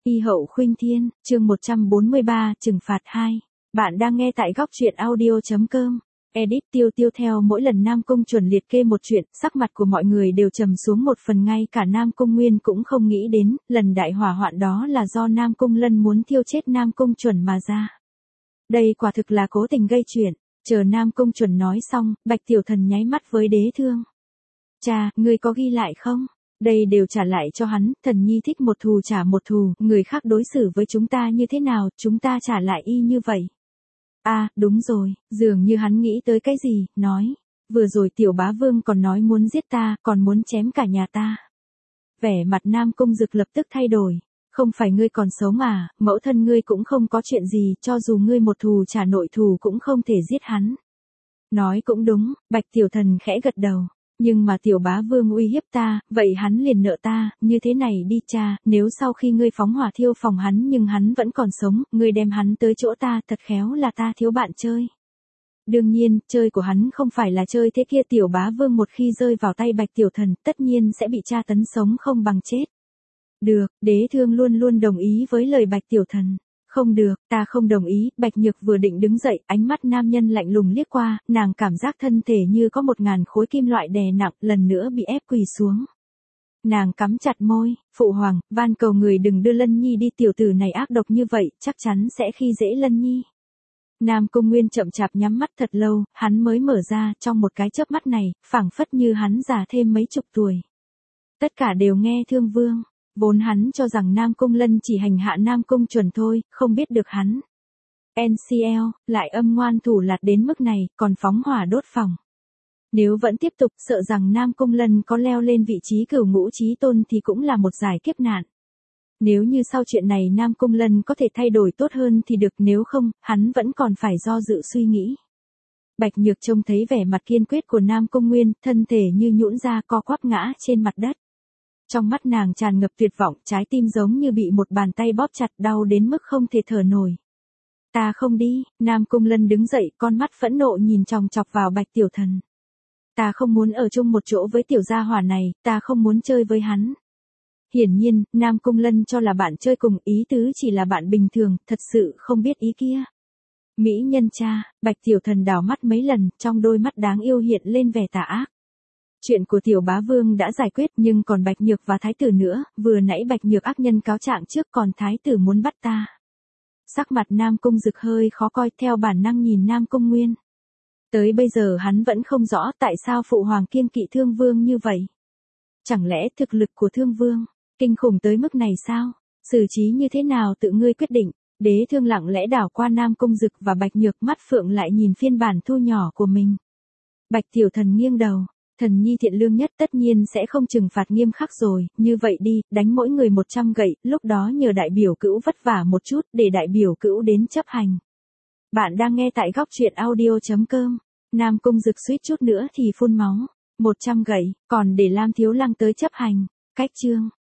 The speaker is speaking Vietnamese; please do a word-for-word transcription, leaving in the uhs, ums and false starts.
Y hậu khuynh thiên, chương một trăm bốn mươi ba, trừng phạt hai. Bạn đang nghe tại góc truyện audio.com. Edit Tiêu Tiêu theo mỗi lần Nam Cung chuẩn liệt kê một chuyện, sắc mặt của mọi người đều trầm xuống một phần, ngay cả Nam Cung Nguyên cũng không nghĩ đến, lần đại hỏa hoạn đó là do Nam Cung Lân muốn thiêu chết Nam Cung chuẩn mà ra. Đây quả thực là cố tình gây chuyện. Chờ Nam Cung chuẩn nói xong, Bạch Tiểu Thần nháy mắt với Đế Thương. Cha, ngươi có ghi lại không? Đây đều trả lại cho hắn, thần nhi thích một thù trả một thù, người khác đối xử với chúng ta như thế nào, chúng ta trả lại y như vậy. À, đúng rồi, dường như hắn nghĩ tới cái gì, nói. Vừa rồi tiểu bá vương còn nói muốn giết ta, còn muốn chém cả nhà ta. Vẻ mặt Nam Cung Dực lập tức thay đổi. Không phải ngươi còn sống à, mẫu thân ngươi cũng không có chuyện gì, cho dù ngươi một thù trả nội thù cũng không thể giết hắn. Nói cũng đúng, Bạch Tiểu Thần khẽ gật đầu. Nhưng mà tiểu bá vương uy hiếp ta, vậy hắn liền nợ ta, như thế này đi cha, nếu sau khi ngươi phóng hỏa thiêu phòng hắn nhưng hắn vẫn còn sống, ngươi đem hắn tới chỗ ta, thật khéo là ta thiếu bạn chơi. Đương nhiên, chơi của hắn không phải là chơi thế kia, tiểu bá vương một khi rơi vào tay Bạch Tiểu Thần, tất nhiên sẽ bị tra tấn sống không bằng chết. Được, Đế Thương luôn luôn đồng ý với lời Bạch Tiểu Thần. Không được, ta không đồng ý, Bạch Nhược vừa định đứng dậy, ánh mắt nam nhân lạnh lùng liếc qua, nàng cảm giác thân thể như có một ngàn khối kim loại đè nặng, lần nữa bị ép quỳ xuống. Nàng cắm chặt môi, phụ hoàng, van cầu người đừng đưa Lân Nhi đi, tiểu tử này ác độc như vậy, chắc chắn sẽ khi dễ Lân Nhi. Nam Cung Nguyên chậm chạp nhắm mắt thật lâu, hắn mới mở ra, trong một cái chớp mắt này, phảng phất như hắn già thêm mấy chục tuổi. Tất cả đều nghe Thương Vương. Vốn hắn cho rằng Nam Cung Lân chỉ hành hạ Nam Cung chuẩn thôi, không biết được hắn. en xê lờ, lại âm ngoan thủ lạt đến mức này, còn phóng hỏa đốt phòng. Nếu vẫn tiếp tục, sợ rằng Nam Cung Lân có leo lên vị trí cửu ngũ chí tôn thì cũng là một giải kiếp nạn. Nếu như sau chuyện này Nam Cung Lân có thể thay đổi tốt hơn thì được, nếu không, hắn vẫn còn phải do dự suy nghĩ. Bạch Nhược trông thấy vẻ mặt kiên quyết của Nam Cung Nguyên, thân thể như nhũn ra co quắp ngã trên mặt đất. Trong mắt nàng tràn ngập tuyệt vọng, trái tim giống như bị một bàn tay bóp chặt, đau đến mức không thể thở nổi. Ta không đi, Nam Cung Lân đứng dậy, con mắt phẫn nộ nhìn chòng chọc vào Bạch Tiểu Thần. Ta không muốn ở chung một chỗ với tiểu gia hỏa này, ta không muốn chơi với hắn. Hiển nhiên, Nam Cung Lân cho là bạn chơi cùng, ý tứ chỉ là bạn bình thường, thật sự không biết ý kia. Mỹ nhân cha, Bạch Tiểu Thần đảo mắt mấy lần, trong đôi mắt đáng yêu hiện lên vẻ tà ác. Chuyện của tiểu bá vương đã giải quyết, nhưng còn Bạch Nhược và Thái tử nữa, vừa nãy Bạch Nhược ác nhân cáo trạng trước, còn Thái tử muốn bắt ta. Sắc mặt Nam Cung Dực hơi khó coi, theo bản năng nhìn Nam Cung Nguyên. Tới bây giờ hắn vẫn không rõ tại sao phụ hoàng kiêng kỵ Thương Vương như vậy. Chẳng lẽ thực lực của Thương Vương kinh khủng tới mức này sao? Xử trí như thế nào tự ngươi quyết định. Đế Thương lặng lẽ đảo qua Nam Cung Dực và Bạch Nhược, mắt phượng lại nhìn phiên bản thu nhỏ của mình. Bạch Tiểu Thần nghiêng đầu. Thần nhi thiện lương nhất, tất nhiên sẽ không trừng phạt nghiêm khắc rồi, như vậy đi, đánh mỗi người một trăm gậy, lúc đó nhờ đại biểu cữu vất vả một chút, để đại biểu cữu đến chấp hành. Bạn đang nghe tại góc truyện audio.com. Nam Cung Dực suýt chút nữa thì phun máu. một trăm gậy, còn để Lam Thiếu Lăng tới chấp hành. Cách chương.